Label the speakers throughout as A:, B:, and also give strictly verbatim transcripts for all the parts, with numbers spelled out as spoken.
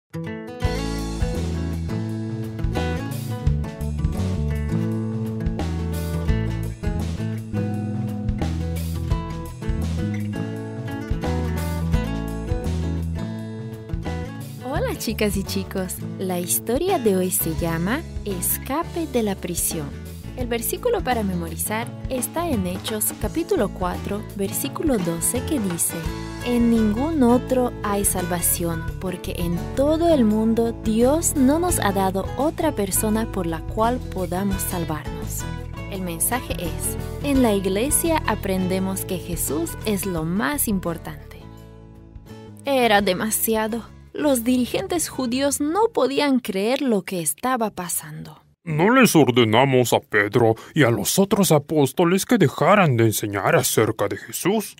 A: Hola chicas y chicos, la historia de hoy se llama Escape de la prisión. El versículo para memorizar está en Hechos capítulo cuatro, versículo doce que dice: En ningún otro hay salvación, porque en todo el mundo Dios no nos ha dado otra persona por la cual podamos salvarnos. El mensaje es: en la iglesia aprendemos que Jesús es lo más importante. Era demasiado. Los dirigentes judíos no podían creer lo que estaba pasando.
B: ¿No les ordenamos a Pedro y a los otros apóstoles que dejaran de enseñar acerca de Jesús?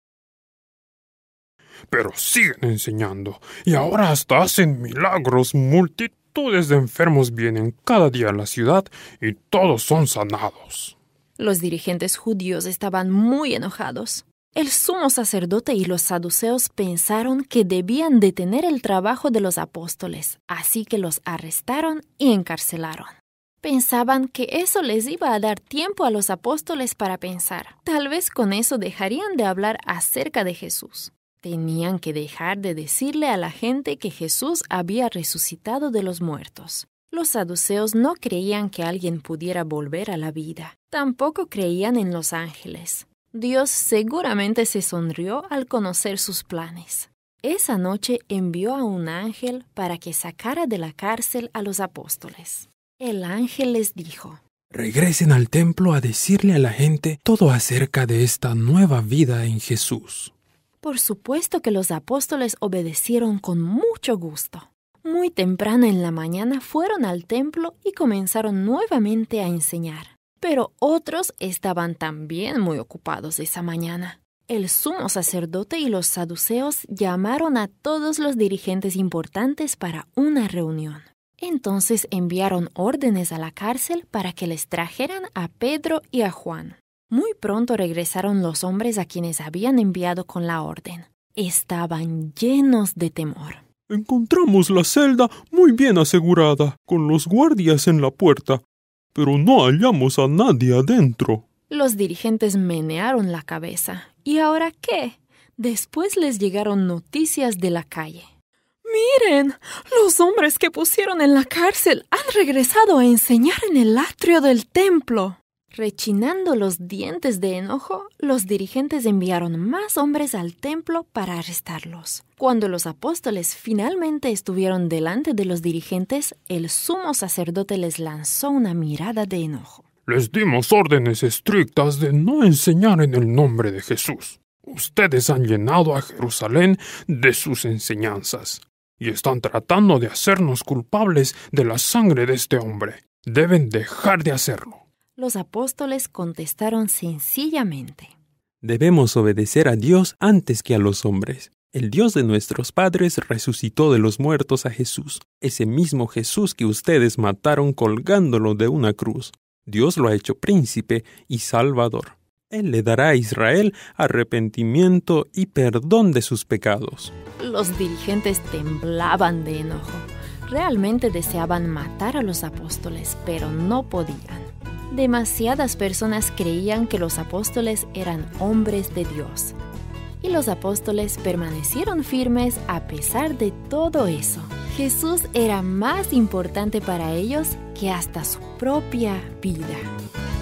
B: Pero siguen enseñando, y ahora hasta hacen milagros. Multitudes de enfermos vienen cada día a la ciudad y todos son sanados.
A: Los dirigentes judíos estaban muy enojados. El sumo sacerdote y los saduceos pensaron que debían detener el trabajo de los apóstoles, así que los arrestaron y encarcelaron. Pensaban que eso les iba a dar tiempo a los apóstoles para pensar. Tal vez con eso dejarían de hablar acerca de Jesús. Tenían que dejar de decirle a la gente que Jesús había resucitado de los muertos. Los saduceos no creían que alguien pudiera volver a la vida. Tampoco creían en los ángeles. Dios seguramente se sonrió al conocer sus planes. Esa noche envió a un ángel para que sacara de la cárcel a los apóstoles. El ángel les dijo:
C: Regresen al templo a decirle a la gente todo acerca de esta nueva vida en Jesús.
A: Por supuesto que los apóstoles obedecieron con mucho gusto. Muy temprano en la mañana fueron al templo y comenzaron nuevamente a enseñar. Pero otros estaban también muy ocupados esa mañana. El sumo sacerdote y los saduceos llamaron a todos los dirigentes importantes para una reunión. Entonces enviaron órdenes a la cárcel para que les trajeran a Pedro y a Juan. Muy pronto regresaron los hombres a quienes habían enviado con la orden. Estaban llenos de temor.
B: Encontramos la celda muy bien asegurada, con los guardias en la puerta, pero no hallamos a nadie adentro.
A: Los dirigentes menearon la cabeza. ¿Y ahora qué? Después les llegaron noticias de la calle. ¡Miren! Los hombres que pusieron en la cárcel han regresado a enseñar en el atrio del templo. Rechinando los dientes de enojo, los dirigentes enviaron más hombres al templo para arrestarlos. Cuando los apóstoles finalmente estuvieron delante de los dirigentes, el sumo sacerdote les lanzó una mirada de enojo.
B: Les dimos órdenes estrictas de no enseñar en el nombre de Jesús. Ustedes han llenado a Jerusalén de sus enseñanzas y están tratando de hacernos culpables de la sangre de este hombre. Deben dejar de hacerlo.
A: Los apóstoles contestaron sencillamente:
C: Debemos obedecer a Dios antes que a los hombres. El Dios de nuestros padres resucitó de los muertos a Jesús, ese mismo Jesús que ustedes mataron colgándolo de una cruz. Dios lo ha hecho príncipe y salvador. Él le dará a Israel arrepentimiento y perdón de sus pecados.
A: Los dirigentes temblaban de enojo. Realmente deseaban matar a los apóstoles, pero no podían. Demasiadas personas creían que los apóstoles eran hombres de Dios. Y los apóstoles permanecieron firmes a pesar de todo eso. Jesús era más importante para ellos que hasta su propia vida.